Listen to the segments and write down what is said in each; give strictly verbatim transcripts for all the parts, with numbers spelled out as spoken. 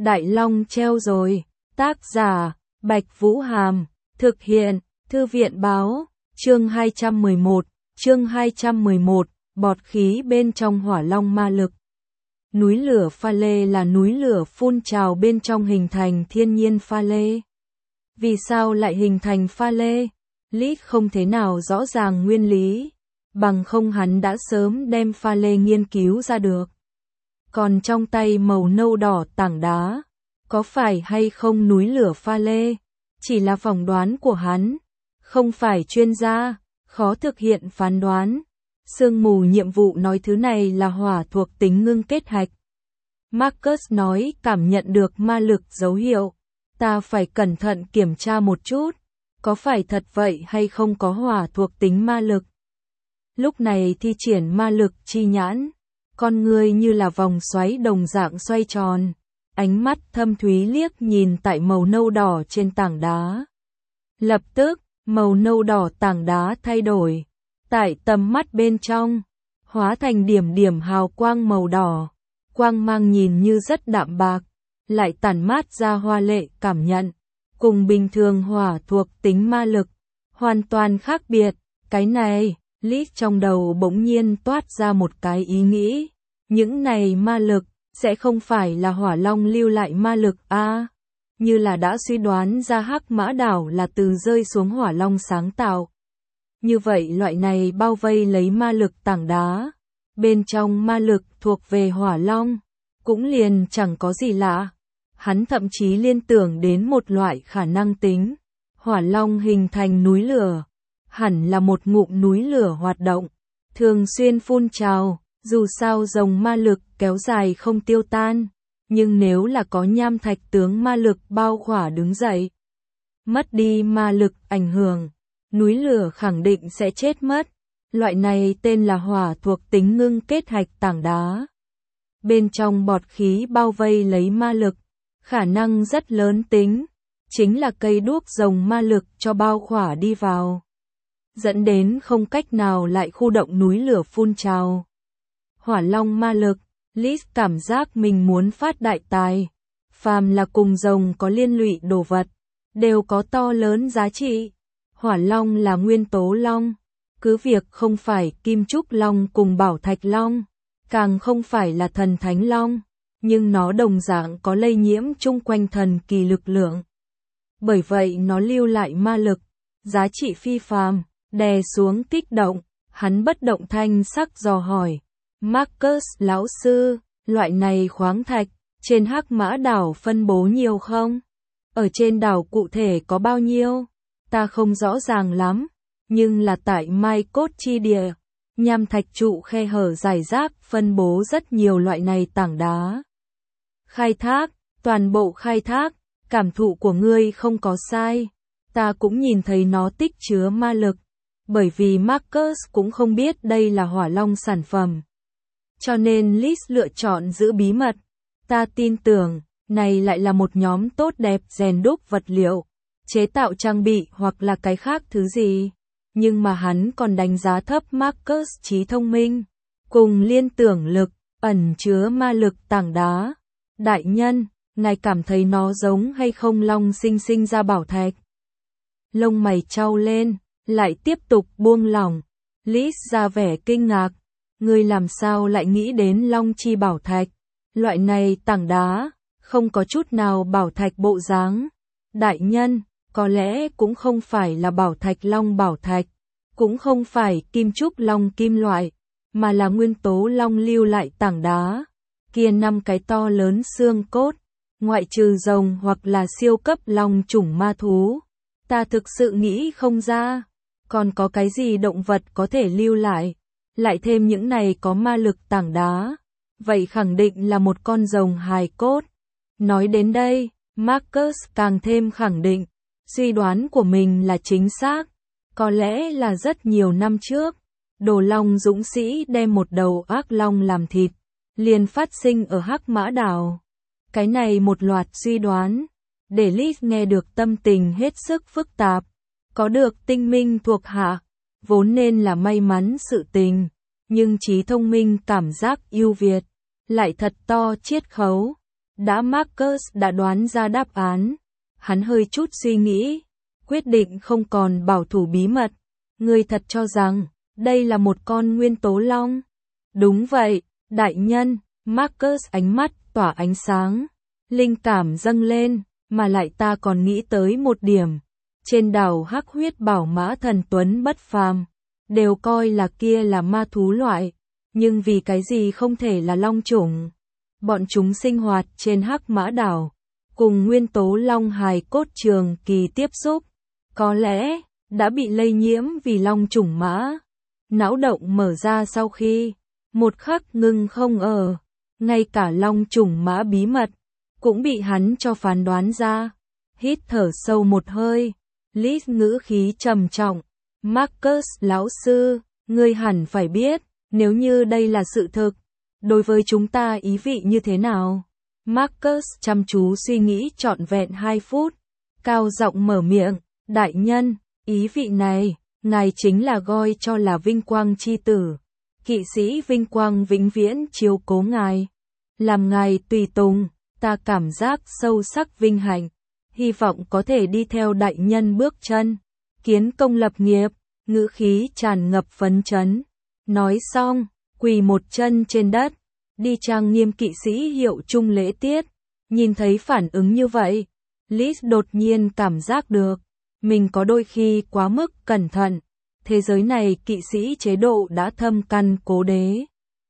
Đại Long treo rồi. Tác giả, Bạch Vũ Hàm. Thực hiện, Thư viện báo. Chương hai trăm mười một. Chương hai trăm mười một. Bọt khí bên trong hỏa long ma lực. Núi lửa pha lê là núi lửa phun trào bên trong hình thành thiên nhiên pha lê. Vì sao lại hình thành pha lê? Lít không thế nào rõ ràng nguyên lý, bằng không hắn đã sớm đem pha lê nghiên cứu ra được. Còn trong tay màu nâu đỏ tảng đá, có phải hay không núi lửa pha lê? Chỉ là phỏng đoán của hắn, không phải chuyên gia, khó thực hiện phán đoán. Sương mù nhiệm vụ nói thứ này là hỏa thuộc tính ngưng kết hạch. Marcus nói cảm nhận được ma lực dấu hiệu. Ta phải cẩn thận kiểm tra một chút, có phải thật vậy hay không có hỏa thuộc tính ma lực. Lúc này thi triển ma lực chi nhãn, con người như là vòng xoáy đồng dạng xoay tròn, ánh mắt thâm thúy liếc nhìn tại màu nâu đỏ trên tảng đá. Lập tức, màu nâu đỏ tảng đá thay đổi, tại tầm mắt bên trong, hóa thành điểm điểm hào quang màu đỏ, quang mang nhìn như rất đạm bạc, lại tản mát ra hoa lệ cảm nhận, cùng bình thường hỏa thuộc tính ma lực, hoàn toàn khác biệt. Cái này, Lít trong đầu bỗng nhiên toát ra một cái ý nghĩ, những này ma lực, sẽ không phải là hỏa long lưu lại ma lực a à, như là đã suy đoán ra Hắc Mã Đảo là từ rơi xuống hỏa long sáng tạo. Như vậy loại này bao vây lấy ma lực tảng đá, bên trong ma lực thuộc về hỏa long, cũng liền chẳng có gì lạ. Hắn thậm chí liên tưởng đến một loại khả năng tính, hỏa long hình thành núi lửa, hẳn là một ngụm núi lửa hoạt động, thường xuyên phun trào, dù sao dòng ma lực kéo dài không tiêu tan, nhưng nếu là có nham thạch tướng ma lực bao khỏa đứng dậy, mất đi ma lực ảnh hưởng, núi lửa khẳng định sẽ chết mất. Loại này tên là hỏa thuộc tính ngưng kết hạch tảng đá. Bên trong bọt khí bao vây lấy ma lực, khả năng rất lớn tính, chính là cây đuốc rồng ma lực cho bao khỏa đi vào, dẫn đến không cách nào lại khu động núi lửa phun trào. Hỏa long ma lực, Liz cảm giác mình muốn phát đại tài, phàm là cùng rồng có liên lụy đồ vật, đều có to lớn giá trị. Hỏa long là nguyên tố long, cứ việc không phải kim trúc long cùng bảo thạch long, càng không phải là thần thánh long, nhưng nó đồng dạng có lây nhiễm chung quanh thần kỳ lực lượng. Bởi vậy nó lưu lại ma lực, giá trị phi phàm, đè xuống kích động, hắn bất động thanh sắc dò hỏi. Marcus lão sư, loại này khoáng thạch, trên Hắc Mã Đảo phân bố nhiều không? Ở trên đảo cụ thể có bao nhiêu? Ta không rõ ràng lắm, nhưng là tại Mai Cốt chi địa, nham thạch trụ khe hở rải rác phân bố rất nhiều loại này tảng đá. Khai thác, toàn bộ khai thác, cảm thụ của ngươi không có sai, ta cũng nhìn thấy nó tích chứa ma lực, bởi vì Marcus cũng không biết đây là hỏa long sản phẩm. Cho nên Liz lựa chọn giữ bí mật, ta tin tưởng, này lại là một nhóm tốt đẹp rèn đúc vật liệu, chế tạo trang bị hoặc là cái khác thứ gì. Nhưng mà hắn còn đánh giá thấp Marcus trí thông minh, cùng liên tưởng lực, ẩn chứa ma lực tảng đá. Đại nhân, ngài cảm thấy nó giống hay không long sinh sinh ra bảo thạch? Lông mày trao lên, lại tiếp tục buông lỏng. Liz ra vẻ kinh ngạc, ngươi làm sao lại nghĩ đến long chi bảo thạch? Loại này tảng đá, không có chút nào bảo thạch bộ dáng. Đại nhân, có lẽ cũng không phải là bảo thạch long bảo thạch, cũng không phải kim trúc long kim loại, mà là nguyên tố long lưu lại tảng đá. Kia năm cái to lớn xương cốt, ngoại trừ rồng hoặc là siêu cấp long chủng ma thú, ta thực sự nghĩ không ra, còn có cái gì động vật có thể lưu lại, lại thêm những này có ma lực tảng đá, vậy khẳng định là một con rồng hài cốt. Nói đến đây, Marcus càng thêm khẳng định, suy đoán của mình là chính xác, có lẽ là rất nhiều năm trước, Đồ Long dũng sĩ đem một đầu ác long làm thịt, liền phát sinh ở Hắc Mã Đảo. Cái này một loạt suy đoán, để Liz nghe được tâm tình hết sức phức tạp, có được tinh minh thuộc hạ, vốn nên là may mắn sự tình, nhưng trí thông minh cảm giác ưu việt, lại thật to chiết khấu. Đã Marcus đã đoán ra đáp án. Hắn hơi chút suy nghĩ, quyết định không còn bảo thủ bí mật. Ngươi thật cho rằng, đây là một con nguyên tố long? Đúng vậy, đại nhân. Marcus ánh mắt tỏa ánh sáng. Linh cảm dâng lên, mà lại ta còn nghĩ tới một điểm. Trên đảo Hắc Huyết Bảo Mã thần tuấn bất phàm, đều coi là kia là ma thú loại. Nhưng vì cái gì không thể là long chủng? Bọn chúng sinh hoạt trên Hắc Mã đảo, cùng nguyên tố long hài cốt trường kỳ tiếp xúc. Có lẽ, đã bị lây nhiễm vì long chủng mã. Não động mở ra sau khi, một khắc ngưng không ở. Ngay cả long chủng mã bí mật, cũng bị hắn cho phán đoán ra. Hít thở sâu một hơi, Liz ngữ khí trầm trọng. Marcus lão sư, ngươi hẳn phải biết, nếu như đây là sự thực, đối với chúng ta ý vị như thế nào? Marcus chăm chú suy nghĩ trọn vẹn hai phút, cao giọng mở miệng, đại nhân, ý vị này, ngài chính là gọi cho là vinh quang chi tử. Kỵ sĩ vinh quang vĩnh viễn chiếu cố ngài. Làm ngài tùy tùng, ta cảm giác sâu sắc vinh hạnh, hy vọng có thể đi theo đại nhân bước chân, kiến công lập nghiệp, ngữ khí tràn ngập phấn chấn. Nói xong, quỳ một chân trên đất, đi trang nghiêm kỵ sĩ hiệu chung lễ tiết. Nhìn thấy phản ứng như vậy, Liz đột nhiên cảm giác được, mình có đôi khi quá mức cẩn thận. Thế giới này kỵ sĩ chế độ đã thâm căn cố đế.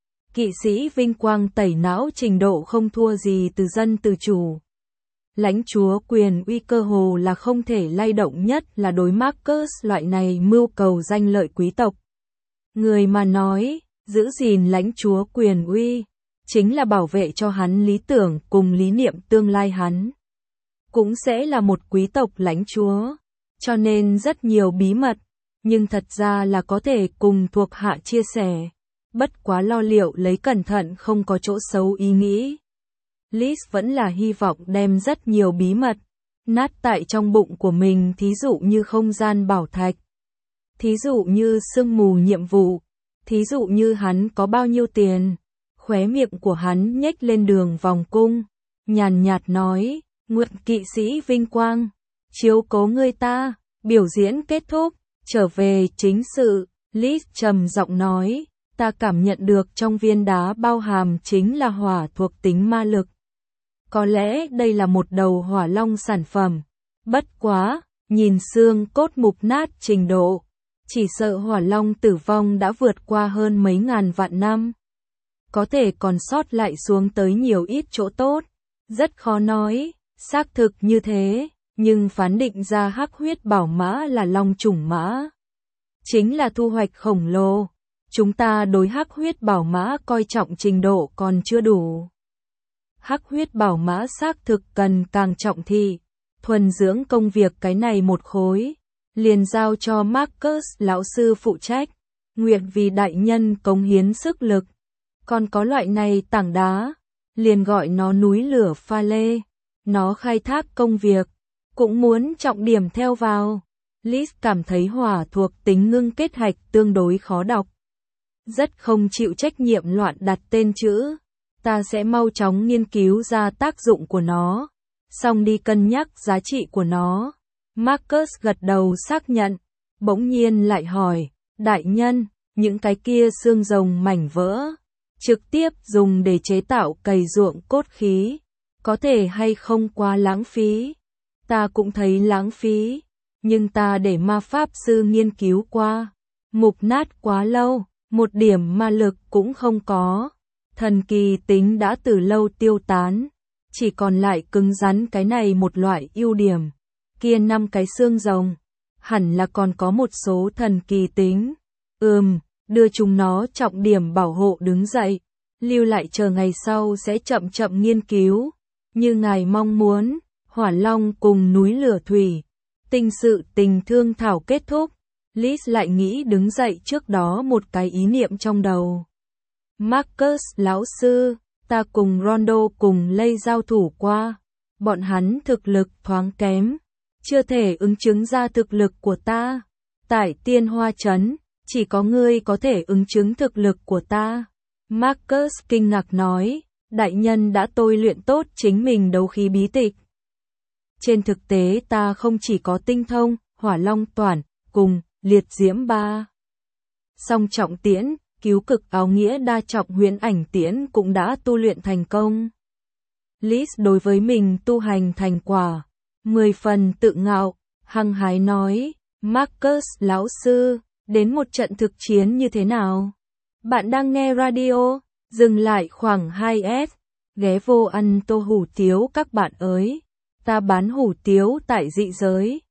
Kỵ sĩ vinh quang tẩy não trình độ không thua gì từ dân từ chủ. Lãnh chúa quyền uy cơ hồ là không thể lay động, nhất là đối Marcus loại này mưu cầu danh lợi quý tộc. Người mà nói, giữ gìn lãnh chúa quyền uy, chính là bảo vệ cho hắn lý tưởng cùng lý niệm tương lai hắn. Cũng sẽ là một quý tộc lãnh chúa, cho nên rất nhiều bí mật, nhưng thật ra là có thể cùng thuộc hạ chia sẻ. Bất quá lo liệu lấy cẩn thận không có chỗ xấu ý nghĩ. Liz vẫn là hy vọng đem rất nhiều bí mật nát tại trong bụng của mình, thí dụ như không gian bảo thạch, thí dụ như sương mù nhiệm vụ, thí dụ như hắn có bao nhiêu tiền. Khóe miệng của hắn nhếch lên đường vòng cung, nhàn nhạt nói, nguyện kỵ sĩ vinh quang, chiếu cố ngươi ta. Biểu diễn kết thúc, trở về chính sự, Liz trầm giọng nói, ta cảm nhận được trong viên đá bao hàm chính là hỏa thuộc tính ma lực. Có lẽ đây là một đầu hỏa long sản phẩm. Bất quá, nhìn xương cốt mục nát trình độ, chỉ sợ hỏa long tử vong đã vượt qua hơn mấy ngàn vạn năm. Có thể còn sót lại xuống tới nhiều ít chỗ tốt. Rất khó nói, xác thực như thế, nhưng phán định ra Hắc Huyết Bảo Mã là long chủng mã, chính là thu hoạch khổng lồ. Chúng ta đối Hắc Huyết Bảo Mã coi trọng trình độ còn chưa đủ. Hắc Huyết Bảo Mã xác thực cần càng trọng thị, thuần dưỡng công việc cái này một khối, liền giao cho Marcus lão sư phụ trách, nguyện vì đại nhân cống hiến sức lực. Còn có loại này tảng đá, liền gọi nó núi lửa pha lê, nó khai thác công việc, cũng muốn trọng điểm theo vào. Liz cảm thấy hỏa thuộc tính ngưng kết hạch tương đối khó đọc, rất không chịu trách nhiệm loạn đặt tên chữ. Ta sẽ mau chóng nghiên cứu ra tác dụng của nó, xong đi cân nhắc giá trị của nó. Marcus gật đầu xác nhận, bỗng nhiên lại hỏi, đại nhân, những cái kia xương rồng mảnh vỡ, trực tiếp dùng để chế tạo cày ruộng cốt khí, có thể hay không quá lãng phí? Ta cũng thấy lãng phí, nhưng ta để ma pháp sư nghiên cứu qua, mục nát quá lâu, một điểm ma lực cũng không có. Thần kỳ tính đã từ lâu tiêu tán, chỉ còn lại cứng rắn cái này một loại ưu điểm. Kia năm cái xương rồng, hẳn là còn có một số thần kỳ tính. Ừm, đưa chúng nó trọng điểm bảo hộ đứng dậy, lưu lại chờ ngày sau sẽ chậm chậm nghiên cứu. Như ngài mong muốn, hỏa long cùng núi lửa thủy, tình sự tình thương thảo kết thúc. Liz lại nghĩ đứng dậy trước đó một cái ý niệm trong đầu. Marcus lão sư, ta cùng Rondo cùng Lây giao thủ qua, bọn hắn thực lực thoáng kém, chưa thể ứng chứng ra thực lực của ta. Tại Tiên Hoa Trấn, chỉ có ngươi có thể ứng chứng thực lực của ta. Marcus kinh ngạc nói, đại nhân đã tôi luyện tốt chính mình đấu khí bí tịch. Trên thực tế ta không chỉ có tinh thông, hỏa long toản, cùng, liệt diễm ba. Song trọng tiễn, cứu cực áo nghĩa đa trọng huyễn ảnh tiễn cũng đã tu luyện thành công. Liz đối với mình tu hành thành quả, mười phần tự ngạo, hăng hái nói, Marcus lão sư, đến một trận thực chiến như thế nào? Bạn đang nghe radio, dừng lại khoảng hai s, ghé vô ăn tô hủ tiếu các bạn ơi, ta bán hủ tiếu tại dị giới.